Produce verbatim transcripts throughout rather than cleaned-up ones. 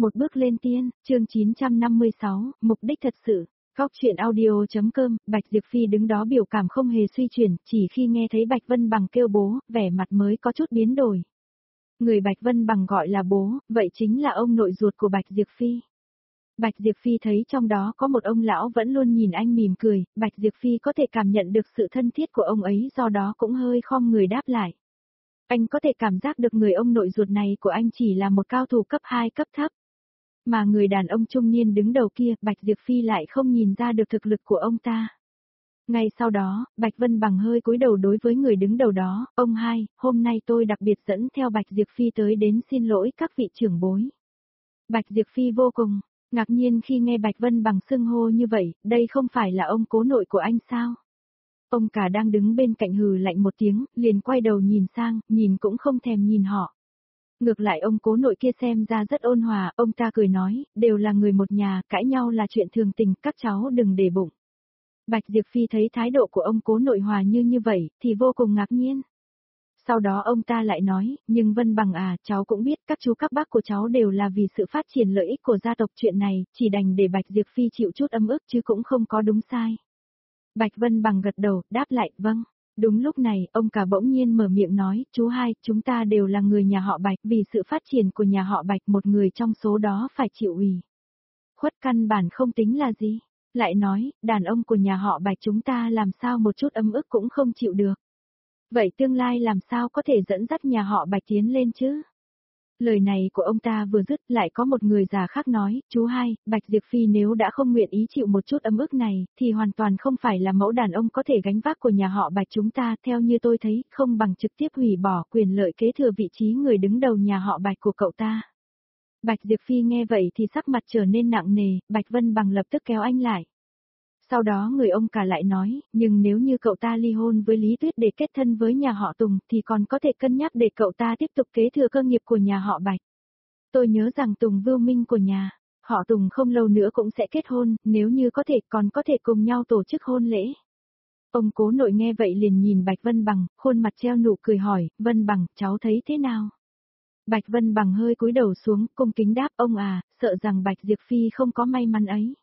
Một bước lên tiên, chương chín trăm năm mươi sáu, mục đích thật sự. Góc truyện audio.com, Bạch Diệp Phi đứng đó biểu cảm không hề suy chuyển, chỉ khi nghe thấy Bạch Vân Bằng kêu bố, vẻ mặt mới có chút biến đổi. Người Bạch Vân Bằng gọi là bố, vậy chính là ông nội ruột của Bạch Diệp Phi. Bạch Diệp Phi thấy trong đó có một ông lão vẫn luôn nhìn anh mỉm cười, Bạch Diệp Phi có thể cảm nhận được sự thân thiết của ông ấy, do đó cũng hơi khom người đáp lại. Anh có thể cảm giác được người ông nội ruột này của anh chỉ là một cao thủ cấp hai cấp thấp. Mà người đàn ông trung niên đứng đầu kia, Bạch Diệp Phi lại không nhìn ra được thực lực của ông ta. Ngay sau đó, Bạch Vân Bằng hơi cúi đầu đối với người đứng đầu đó, ông hai, hôm nay tôi đặc biệt dẫn theo Bạch Diệp Phi tới đến xin lỗi các vị trưởng bối. Bạch Diệp Phi vô cùng ngạc nhiên khi nghe Bạch Vân Bằng xưng hô như vậy, đây không phải là ông cố nội của anh sao? Ông cả đang đứng bên cạnh hừ lạnh một tiếng, liền quay đầu nhìn sang, nhìn cũng không thèm nhìn họ. Ngược lại ông cố nội kia xem ra rất ôn hòa, ông ta cười nói, đều là người một nhà, cãi nhau là chuyện thường tình, các cháu đừng để bụng. Bạch Diệp Phi thấy thái độ của ông cố nội hòa như như vậy, thì vô cùng ngạc nhiên. Sau đó ông ta lại nói, nhưng Vân Bằng à, cháu cũng biết các chú các bác của cháu đều là vì sự phát triển lợi ích của gia tộc, chuyện này, chỉ đành để Bạch Diệp Phi chịu chút ấm ức chứ cũng không có đúng sai. Bạch Vân Bằng gật đầu, đáp lại, vâng. Đúng lúc này, ông cả bỗng nhiên mở miệng nói, chú hai, chúng ta đều là người nhà họ Bạch, vì sự phát triển của nhà họ Bạch một người trong số đó phải chịu ủy khuất căn bản không tính là gì. Lại nói, đàn ông của nhà họ Bạch chúng ta làm sao một chút ấm ức cũng không chịu được. Vậy tương lai làm sao có thể dẫn dắt nhà họ Bạch tiến lên chứ? Lời này của ông ta vừa dứt, lại có một người già khác nói, chú hai, Bạch Diệp Phi nếu đã không nguyện ý chịu một chút ấm ức này, thì hoàn toàn không phải là mẫu đàn ông có thể gánh vác của nhà họ Bạch chúng ta, theo như tôi thấy, không bằng trực tiếp hủy bỏ quyền lợi kế thừa vị trí người đứng đầu nhà họ Bạch của cậu ta. Bạch Diệp Phi nghe vậy thì sắc mặt trở nên nặng nề, Bạch Vân Bằng lập tức kéo anh lại. Sau đó người ông cả lại nói, nhưng nếu như cậu ta ly hôn với Lý Tuyết để kết thân với nhà họ Tùng thì còn có thể cân nhắc để cậu ta tiếp tục kế thừa cơ nghiệp của nhà họ Bạch. Tôi nhớ rằng Tùng Vưu Minh của nhà họ Tùng không lâu nữa cũng sẽ kết hôn, nếu như có thể còn có thể cùng nhau tổ chức hôn lễ. Ông cố nội nghe vậy liền nhìn Bạch Vân Bằng, khuôn mặt treo nụ cười hỏi, Vân Bằng, cháu thấy thế nào? Bạch Vân Bằng hơi cúi đầu xuống, cung kính đáp, ông à, sợ rằng Bạch Diệp Phi không có may mắn ấy.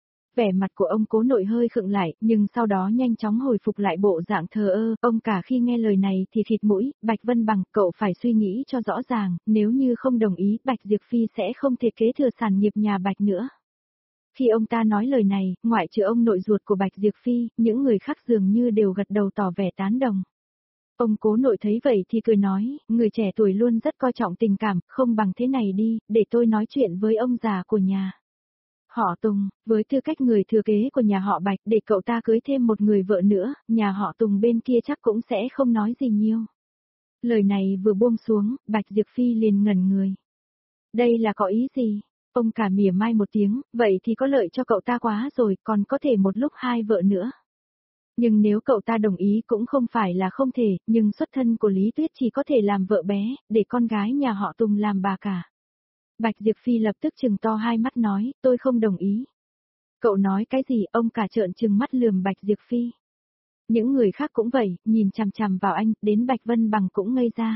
Vẻ mặt của ông cố nội hơi khựng lại, nhưng sau đó nhanh chóng hồi phục lại bộ dạng thờ ơ, ông cả khi nghe lời này thì thịt mũi, Bạch Vân Bằng, cậu phải suy nghĩ cho rõ ràng, nếu như không đồng ý, Bạch Diệp Phi sẽ không thể kế thừa sản nghiệp nhà Bạch nữa. Khi ông ta nói lời này, ngoại trừ ông nội ruột của Bạch Diệp Phi, những người khác dường như đều gật đầu tỏ vẻ tán đồng. Ông cố nội thấy vậy thì cười nói, người trẻ tuổi luôn rất coi trọng tình cảm, không bằng thế này đi, để tôi nói chuyện với ông già của nhà họ Tùng, với tư cách người thừa kế của nhà họ Bạch, để cậu ta cưới thêm một người vợ nữa, nhà họ Tùng bên kia chắc cũng sẽ không nói gì nhiều. Lời này vừa buông xuống, Bạch Diệp Phi liền ngẩn người. Đây là có ý gì? Ông cả mỉa mai một tiếng, vậy thì có lợi cho cậu ta quá rồi, còn có thể một lúc hai vợ nữa. Nhưng nếu cậu ta đồng ý cũng không phải là không thể, nhưng xuất thân của Lý Tuyết chỉ có thể làm vợ bé, để con gái nhà họ Tùng làm bà cả. Bạch Diệp Phi lập tức trừng to hai mắt nói, tôi không đồng ý. Cậu nói cái gì? Ông cả trợn trừng mắt lườm Bạch Diệp Phi. Những người khác cũng vậy, nhìn chằm chằm vào anh, đến Bạch Vân Bằng cũng ngây ra.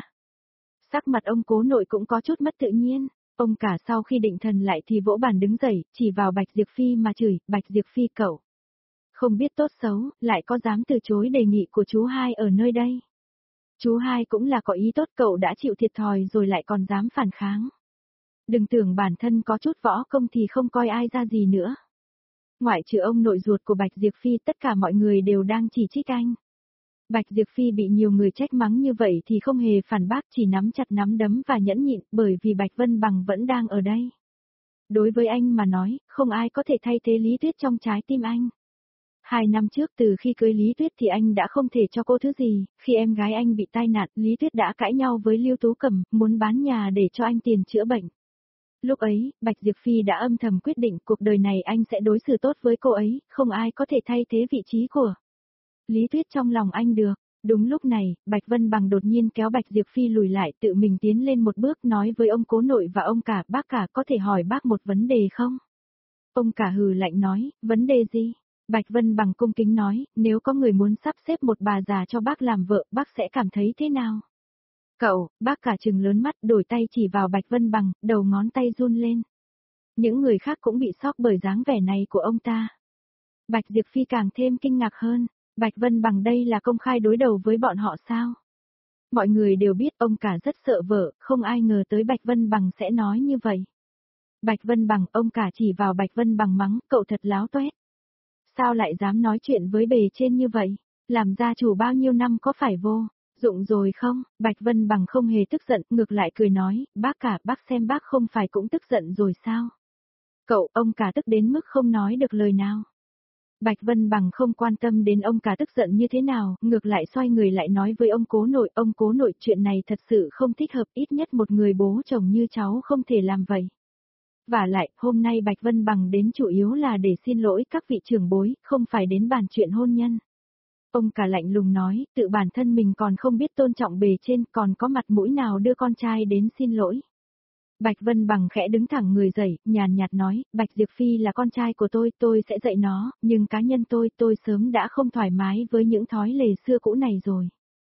Sắc mặt ông cố nội cũng có chút mất tự nhiên, ông cả sau khi định thần lại thì vỗ bàn đứng dậy, chỉ vào Bạch Diệp Phi mà chửi, Bạch Diệp Phi cậu. Không biết tốt xấu, lại có dám từ chối đề nghị của chú hai ở nơi đây. Chú hai cũng là có ý tốt, cậu đã chịu thiệt thòi rồi lại còn dám phản kháng. Đừng tưởng bản thân có chút võ công thì không coi ai ra gì nữa. Ngoại trừ ông nội ruột của Bạch Diệp Phi, tất cả mọi người đều đang chỉ trích anh. Bạch Diệp Phi bị nhiều người trách mắng như vậy thì không hề phản bác, chỉ nắm chặt nắm đấm và nhẫn nhịn, bởi vì Bạch Vân Bằng vẫn đang ở đây. Đối với anh mà nói, không ai có thể thay thế Lý Tuyết trong trái tim anh. Hai năm trước từ khi cưới Lý Tuyết thì anh đã không thể cho cô thứ gì, khi em gái anh bị tai nạn, Lý Tuyết đã cãi nhau với Lưu Tú Cẩm, muốn bán nhà để cho anh tiền chữa bệnh. Lúc ấy, Bạch Diệp Phi đã âm thầm quyết định cuộc đời này anh sẽ đối xử tốt với cô ấy, không ai có thể thay thế vị trí của Lý Tuyết trong lòng anh được. Đúng lúc này, Bạch Vân Bằng đột nhiên kéo Bạch Diệp Phi lùi lại, tự mình tiến lên một bước nói với ông cố nội và ông cả, bác cả có thể hỏi bác một vấn đề không? Ông cả hừ lạnh nói, vấn đề gì? Bạch Vân Bằng cung kính nói, nếu có người muốn sắp xếp một bà già cho bác làm vợ, bác sẽ cảm thấy thế nào? Cậu, bác cả trừng lớn mắt, đổi tay chỉ vào Bạch Vân Bằng, đầu ngón tay run lên. Những người khác cũng bị sốc bởi dáng vẻ này của ông ta. Bạch Diệp Phi càng thêm kinh ngạc hơn, Bạch Vân Bằng đây là công khai đối đầu với bọn họ sao? Mọi người đều biết ông cả rất sợ vợ, không ai ngờ tới Bạch Vân Bằng sẽ nói như vậy. Bạch Vân Bằng, ông cả chỉ vào Bạch Vân Bằng mắng, cậu thật láo toét. Sao lại dám nói chuyện với bề trên như vậy? Làm gia chủ bao nhiêu năm có phải vô dụng rồi không? Bạch Vân Bằng không hề tức giận, ngược lại cười nói, bác cả, bác xem bác không phải cũng tức giận rồi sao? Cậu, ông cả tức đến mức không nói được lời nào. Bạch Vân Bằng không quan tâm đến ông cả tức giận như thế nào, ngược lại xoay người lại nói với ông cố nội, ông cố nội, chuyện này thật sự không thích hợp, ít nhất một người bố chồng như cháu không thể làm vậy. Vả lại, hôm nay Bạch Vân Bằng đến chủ yếu là để xin lỗi các vị trưởng bối, không phải đến bàn chuyện hôn nhân. Ông cả lạnh lùng nói, tự bản thân mình còn không biết tôn trọng bề trên, còn có mặt mũi nào đưa con trai đến xin lỗi. Bạch Vân Bằng khẽ đứng thẳng người dậy, nhàn nhạt nói, Bạch Diệp Phi là con trai của tôi, tôi sẽ dạy nó, nhưng cá nhân tôi, tôi sớm đã không thoải mái với những thói lề xưa cũ này rồi.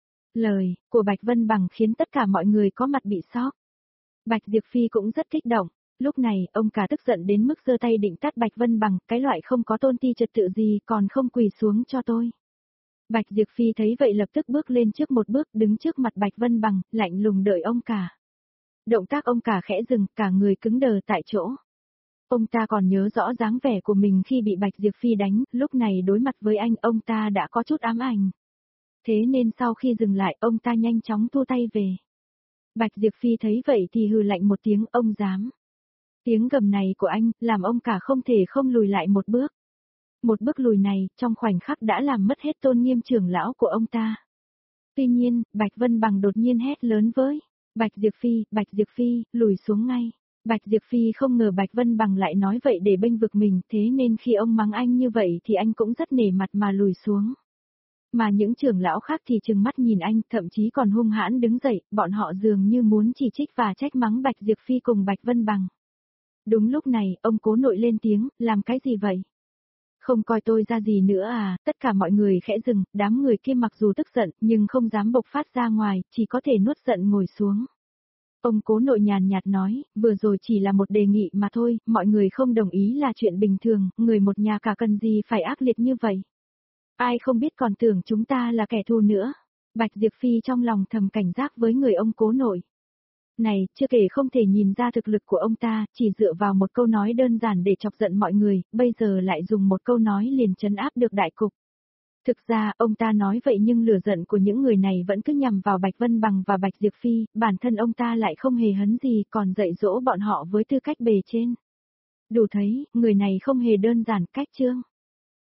Lời của Bạch Vân Bằng khiến tất cả mọi người có mặt bị sốc. Bạch Diệp Phi cũng rất kích động. Lúc này, ông cả tức giận đến mức giơ tay định tát Bạch Vân Bằng, cái loại không có tôn ti trật tự gì còn không quỳ xuống cho tôi. Bạch Diệp Phi thấy vậy lập tức bước lên trước một bước, đứng trước mặt Bạch Vân Bằng, lạnh lùng đợi ông cả. Động tác ông cả khẽ dừng, cả người cứng đờ tại chỗ. Ông ta còn nhớ rõ dáng vẻ của mình khi bị Bạch Diệp Phi đánh, lúc này đối mặt với anh ông ta đã có chút ám ảnh. Thế nên sau khi dừng lại ông ta nhanh chóng thu tay về. Bạch Diệp Phi thấy vậy thì hừ lạnh một tiếng, ông dám. Tiếng gầm này của anh, làm ông cả không thể không lùi lại một bước. Một bước lùi này, trong khoảnh khắc đã làm mất hết tôn nghiêm trưởng lão của ông ta. Tuy nhiên, Bạch Vân Bằng đột nhiên hét lớn với Bạch Diệp Phi, Bạch Diệp Phi, lùi xuống ngay. Bạch Diệp Phi không ngờ Bạch Vân Bằng lại nói vậy để bênh vực mình, thế nên khi ông mắng anh như vậy thì anh cũng rất nể mặt mà lùi xuống. Mà những trưởng lão khác thì trừng mắt nhìn anh, thậm chí còn hung hãn đứng dậy, bọn họ dường như muốn chỉ trích và trách mắng Bạch Diệp Phi cùng Bạch Vân Bằng. Đúng lúc này, ông cố nội lên tiếng, làm cái gì vậy? Không coi tôi ra gì nữa à, tất cả mọi người khẽ dừng, đám người kia mặc dù tức giận, nhưng không dám bộc phát ra ngoài, chỉ có thể nuốt giận ngồi xuống. Ông cố nội nhàn nhạt nói, vừa rồi chỉ là một đề nghị mà thôi, mọi người không đồng ý là chuyện bình thường, người một nhà cả cần gì phải ác liệt như vậy. Ai không biết còn tưởng chúng ta là kẻ thù nữa. Bạch Diệp Phi trong lòng thầm cảnh giác với người ông cố nội. Này, chưa kể không thể nhìn ra thực lực của ông ta, chỉ dựa vào một câu nói đơn giản để chọc giận mọi người, bây giờ lại dùng một câu nói liền trấn áp được đại cục. Thực ra, ông ta nói vậy nhưng lửa giận của những người này vẫn cứ nhằm vào Bạch Vân Bằng và Bạch Diệp Phi, bản thân ông ta lại không hề hấn gì còn dạy dỗ bọn họ với tư cách bề trên. Đủ thấy, người này không hề đơn giản, cách chương.